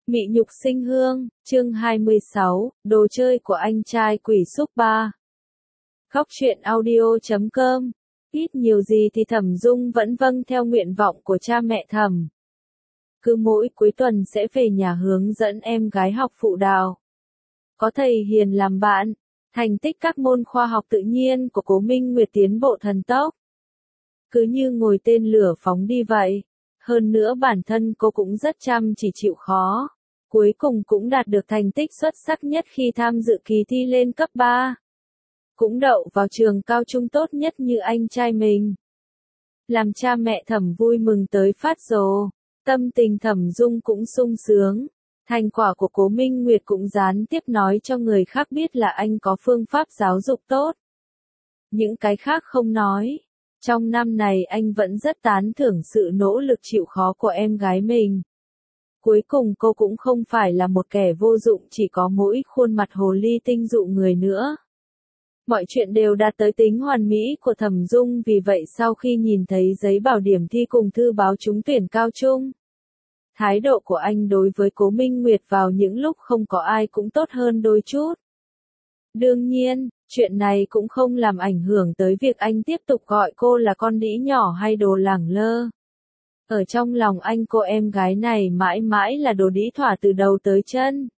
Mị nhục sinh hương, chương 26, đồ chơi của anh trai quỷ xúc 3. Góc truyện audio.com. Ít nhiều gì thì Thẩm Dung vẫn vâng theo nguyện vọng của cha mẹ Thẩm. Cứ mỗi cuối tuần sẽ về nhà hướng dẫn em gái học phụ đạo. Có thầy hiền làm bạn, thành tích các môn khoa học tự nhiên của Cố Minh Nguyệt tiến bộ thần tốc. Cứ như ngồi tên lửa phóng đi vậy. Hơn nữa bản thân cô cũng rất chăm chỉ chịu khó. Cuối cùng cũng đạt được thành tích xuất sắc nhất khi tham dự kỳ thi lên cấp 3. Cũng đậu vào trường cao trung tốt nhất như anh trai mình. Làm cha mẹ Thẩm vui mừng tới phát rồ. Tâm tình Thẩm Dung cũng sung sướng. Thành quả của Cố Minh Nguyệt cũng gián tiếp nói cho người khác biết là anh có phương pháp giáo dục tốt. Những cái khác không nói. Trong năm này anh vẫn rất tán thưởng sự nỗ lực chịu khó của em gái mình. Cuối cùng cô cũng không phải là một kẻ vô dụng chỉ có mỗi khuôn mặt hồ ly tinh dụ người nữa. Mọi chuyện đều đạt tới tính hoàn mỹ của Thẩm Dung, vì vậy sau khi nhìn thấy giấy bảo điểm thi cùng thư báo trúng tuyển cao trung, thái độ của anh đối với Cố Minh Nguyệt vào những lúc không có ai cũng tốt hơn đôi chút. Đương nhiên, chuyện này cũng không làm ảnh hưởng tới việc anh tiếp tục gọi cô là con đĩ nhỏ hay đồ lẳng lơ. Ở trong lòng anh cô em gái này mãi mãi là đồ đĩ thỏa từ đầu tới chân.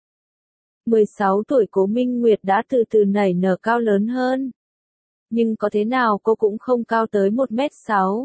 16 tuổi Cố Minh Nguyệt đã từ từ nảy nở cao lớn hơn. Nhưng có thế nào cô cũng không cao tới 1m6.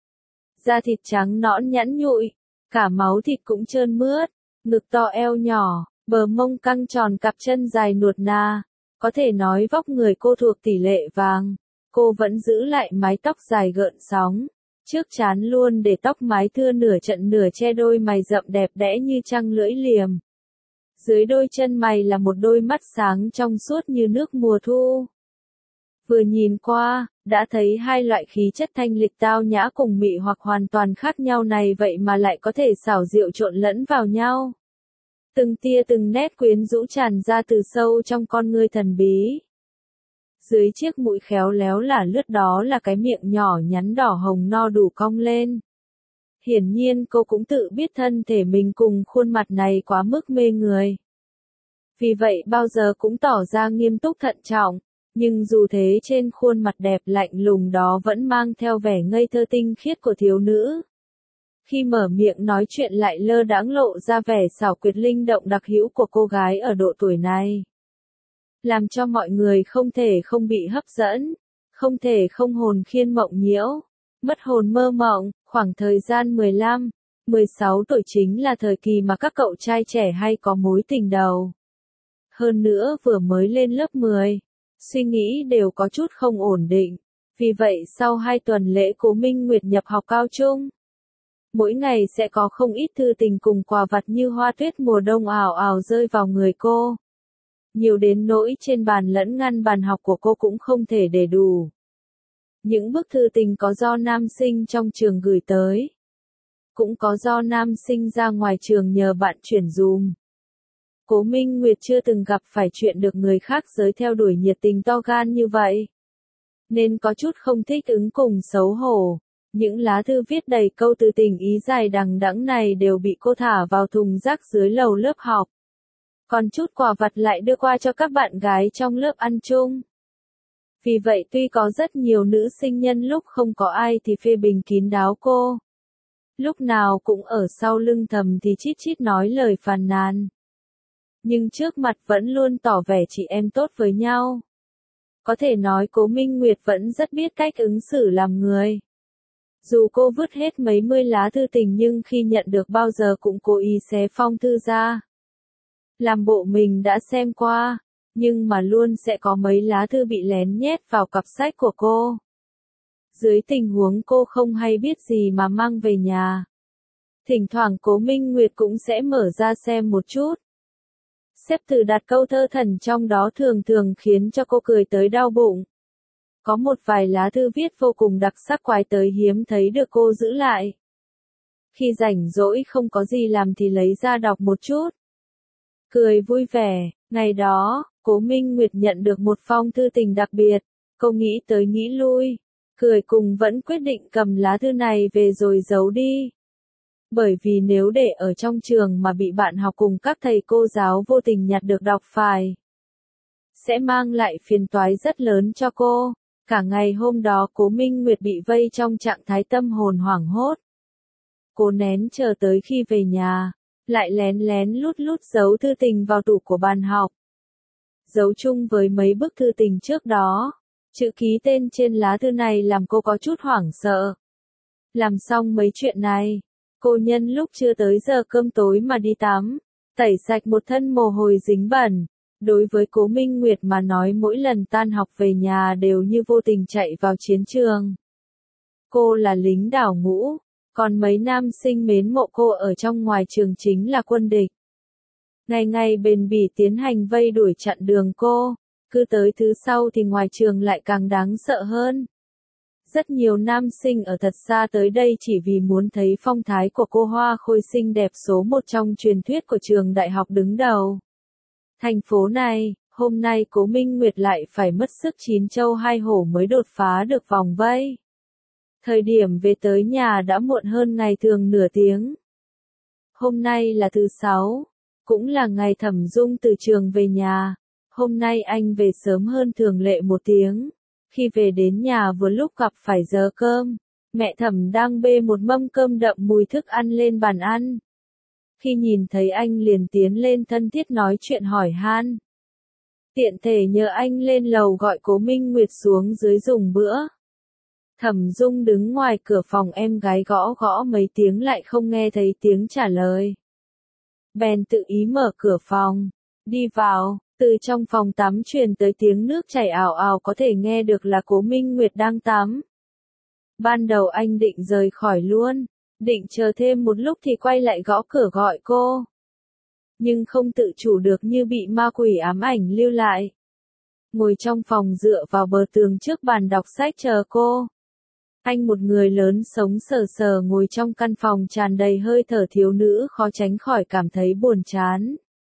Da thịt trắng nõn nhẵn nhụi, cả máu thịt cũng trơn mướt, ngực to eo nhỏ, bờ mông căng tròn cặp chân dài nuột nà. Có thể nói vóc người cô thuộc tỷ lệ vàng. Cô vẫn giữ lại mái tóc dài gợn sóng. Trước trán luôn để tóc mái thưa nửa chận nửa che đôi mày rậm đẹp đẽ như trăng lưỡi liềm. Dưới đôi chân mày là một đôi mắt sáng trong suốt như nước mùa thu. Vừa nhìn qua, đã thấy hai loại khí chất thanh lịch tao nhã cùng mị hoặc hoàn toàn khác nhau này vậy mà lại có thể xảo diệu trộn lẫn vào nhau. Từng tia từng nét quyến rũ tràn ra từ sâu trong con ngươi thần bí. Dưới chiếc mũi khéo léo lả lướt đó là cái miệng nhỏ nhắn đỏ hồng no đủ cong lên. Hiển nhiên cô cũng tự biết thân thể mình cùng khuôn mặt này quá mức mê người. Vì vậy bao giờ cũng tỏ ra nghiêm túc thận trọng, nhưng dù thế trên khuôn mặt đẹp lạnh lùng đó vẫn mang theo vẻ ngây thơ tinh khiết của thiếu nữ. Khi mở miệng nói chuyện lại lơ đãng lộ ra vẻ xảo quyệt linh động đặc hữu của cô gái ở độ tuổi này. Làm cho mọi người không thể không bị hấp dẫn, không thể không hồn khiên mộng nhiễu, mất hồn mơ mộng. Khoảng thời gian 15, 16 tuổi chính là thời kỳ mà các cậu trai trẻ hay có mối tình đầu. Hơn nữa vừa mới lên lớp 10, suy nghĩ đều có chút không ổn định. Vì vậy sau 2 tuần lễ Cố Minh Nguyệt nhập học cao trung, mỗi ngày sẽ có không ít thư tình cùng quà vặt như hoa tuyết mùa đông ảo ảo rơi vào người cô. Nhiều đến nỗi trên bàn lẫn ngăn bàn học của cô cũng không thể để đủ. Những bức thư tình có do nam sinh trong trường gửi tới, cũng có do nam sinh ra ngoài trường nhờ bạn chuyển dùm. Cố Minh Nguyệt chưa từng gặp phải chuyện được người khác giới theo đuổi nhiệt tình to gan như vậy, nên có chút không thích ứng cùng xấu hổ. Những lá thư viết đầy câu từ tình ý dài đằng đẵng này đều bị cô thả vào thùng rác dưới lầu lớp học. Còn chút quà vặt lại đưa qua cho các bạn gái trong lớp ăn chung. Vì vậy tuy có rất nhiều nữ sinh nhân lúc không có ai thì phê bình kín đáo cô, lúc nào cũng ở sau lưng thầm thì chít chít nói lời phàn nàn. Nhưng trước mặt vẫn luôn tỏ vẻ chị em tốt với nhau. Có thể nói Cố Minh Nguyệt vẫn rất biết cách ứng xử làm người. Dù cô vứt hết mấy mươi lá thư tình nhưng khi nhận được bao giờ cũng cố ý xé phong thư ra. Làm bộ mình đã xem qua, nhưng mà luôn sẽ có mấy lá thư bị lén nhét vào cặp sách của cô. Dưới tình huống cô không hay biết gì mà mang về nhà, thỉnh thoảng Cố Minh Nguyệt cũng sẽ mở ra xem một chút. Xếp thử đặt câu thơ thần trong đó thường thường khiến cho cô cười tới đau bụng. Có một vài lá thư viết vô cùng đặc sắc quái tới hiếm thấy được cô giữ lại. Khi rảnh rỗi không có gì làm thì lấy ra đọc một chút. Cười vui vẻ, ngày đó, Cố Minh Nguyệt nhận được một phong thư tình đặc biệt, cô nghĩ tới nghĩ lui, cười cùng vẫn quyết định cầm lá thư này về rồi giấu đi. Bởi vì nếu để ở trong trường mà bị bạn học cùng các thầy cô giáo vô tình nhặt được đọc phải, sẽ mang lại phiền toái rất lớn cho cô. Cả ngày hôm đó Cố Minh Nguyệt bị vây trong trạng thái tâm hồn hoảng hốt. Cô nén chờ tới khi về nhà, lại lén lén lút lút giấu thư tình vào tủ của bàn học. Giấu chung với mấy bức thư tình trước đó, chữ ký tên trên lá thư này làm cô có chút hoảng sợ. Làm xong mấy chuyện này, cô nhân lúc chưa tới giờ cơm tối mà đi tắm, tẩy sạch một thân mồ hôi dính bẩn. Đối với Cố Minh Nguyệt mà nói mỗi lần tan học về nhà đều như vô tình chạy vào chiến trường. Cô là lính đào ngũ, còn mấy nam sinh mến mộ cô ở trong ngoài trường chính là quân địch. Ngày ngày bền bỉ tiến hành vây đuổi chặn đường cô, cứ tới thứ sau thì ngoài trường lại càng đáng sợ hơn. Rất nhiều nam sinh ở thật xa tới đây chỉ vì muốn thấy phong thái của cô hoa khôi xinh đẹp số một trong truyền thuyết của trường đại học đứng đầu. Thành phố này, hôm nay Cố Minh Nguyệt lại phải mất sức chín châu hai hổ mới đột phá được vòng vây. Thời điểm về tới nhà đã muộn hơn ngày thường nửa tiếng. Hôm nay là thứ Sáu, cũng là ngày Thẩm Dung từ trường về nhà. Hôm nay anh về sớm hơn thường lệ một tiếng. Khi về đến nhà vừa lúc gặp phải giờ cơm, mẹ Thẩm đang bê một mâm cơm đậm mùi thức ăn lên bàn ăn. Khi nhìn thấy anh liền tiến lên thân thiết nói chuyện hỏi han. Tiện thể nhờ anh lên lầu gọi Cố Minh Nguyệt xuống dưới dùng bữa. Thẩm Dung đứng ngoài cửa phòng em gái gõ gõ mấy tiếng lại không nghe thấy tiếng trả lời. Bèn tự ý mở cửa phòng, đi vào, từ trong phòng tắm truyền tới tiếng nước chảy ào ào có thể nghe được là Cố Minh Nguyệt đang tắm. Ban đầu anh định rời khỏi luôn, định chờ thêm một lúc thì quay lại gõ cửa gọi cô. Nhưng không tự chủ được như bị ma quỷ ám ảnh lưu lại. Ngồi trong phòng dựa vào bờ tường trước bàn đọc sách chờ cô. Anh một người lớn sống sờ sờ ngồi trong căn phòng tràn đầy hơi thở thiếu nữ khó tránh khỏi cảm thấy buồn chán.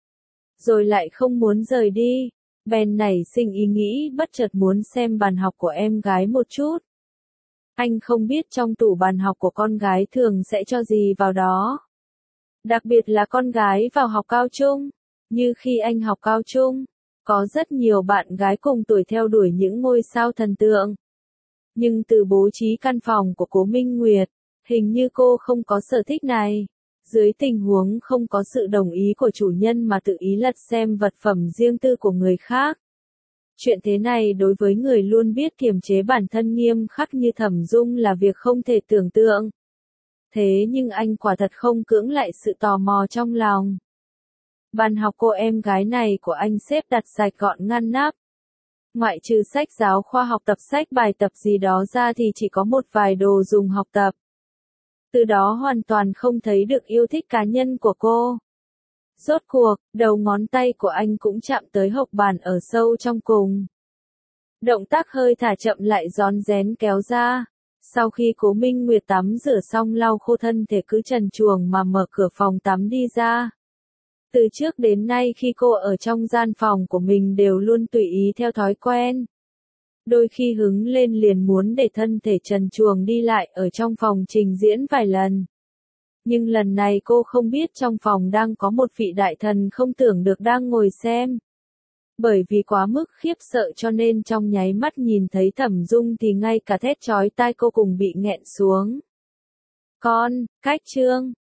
Rồi lại không muốn rời đi, bèn nảy sinh ý nghĩ bất chợt muốn xem bàn học của em gái một chút. Anh không biết trong tủ bàn học của con gái thường sẽ cho gì vào đó. Đặc biệt là con gái vào học cao trung, như khi anh học cao trung, có rất nhiều bạn gái cùng tuổi theo đuổi những ngôi sao thần tượng. Nhưng từ bố trí căn phòng của Cố Minh Nguyệt, hình như cô không có sở thích này. Dưới tình huống không có sự đồng ý của chủ nhân mà tự ý lật xem vật phẩm riêng tư của người khác. Chuyện thế này đối với người luôn biết kiềm chế bản thân nghiêm khắc như Thẩm Dung là việc không thể tưởng tượng. Thế nhưng anh quả thật không cưỡng lại sự tò mò trong lòng. Bàn học cô em gái này của anh xếp đặt sạch gọn ngăn nắp. Ngoại trừ sách giáo khoa học tập sách bài tập gì đó ra thì chỉ có một vài đồ dùng học tập. Từ đó hoàn toàn không thấy được yêu thích cá nhân của cô. Rốt cuộc, đầu ngón tay của anh cũng chạm tới hộc bàn ở sâu trong cùng. Động tác hơi thả chậm lại rón rén kéo ra. Sau khi Cố Minh Nguyệt tắm rửa xong lau khô thân thể cứ trần truồng mà mở cửa phòng tắm đi ra. Từ trước đến nay khi cô ở trong gian phòng của mình đều luôn tùy ý theo thói quen. Đôi khi hứng lên liền muốn để thân thể trần truồng đi lại ở trong phòng trình diễn vài lần. Nhưng lần này cô không biết trong phòng đang có một vị đại thần không tưởng được đang ngồi xem. Bởi vì quá mức khiếp sợ cho nên trong nháy mắt nhìn thấy Thẩm Dung thì ngay cả thét chói tai cô cùng bị nghẹn xuống. Con, cách chương.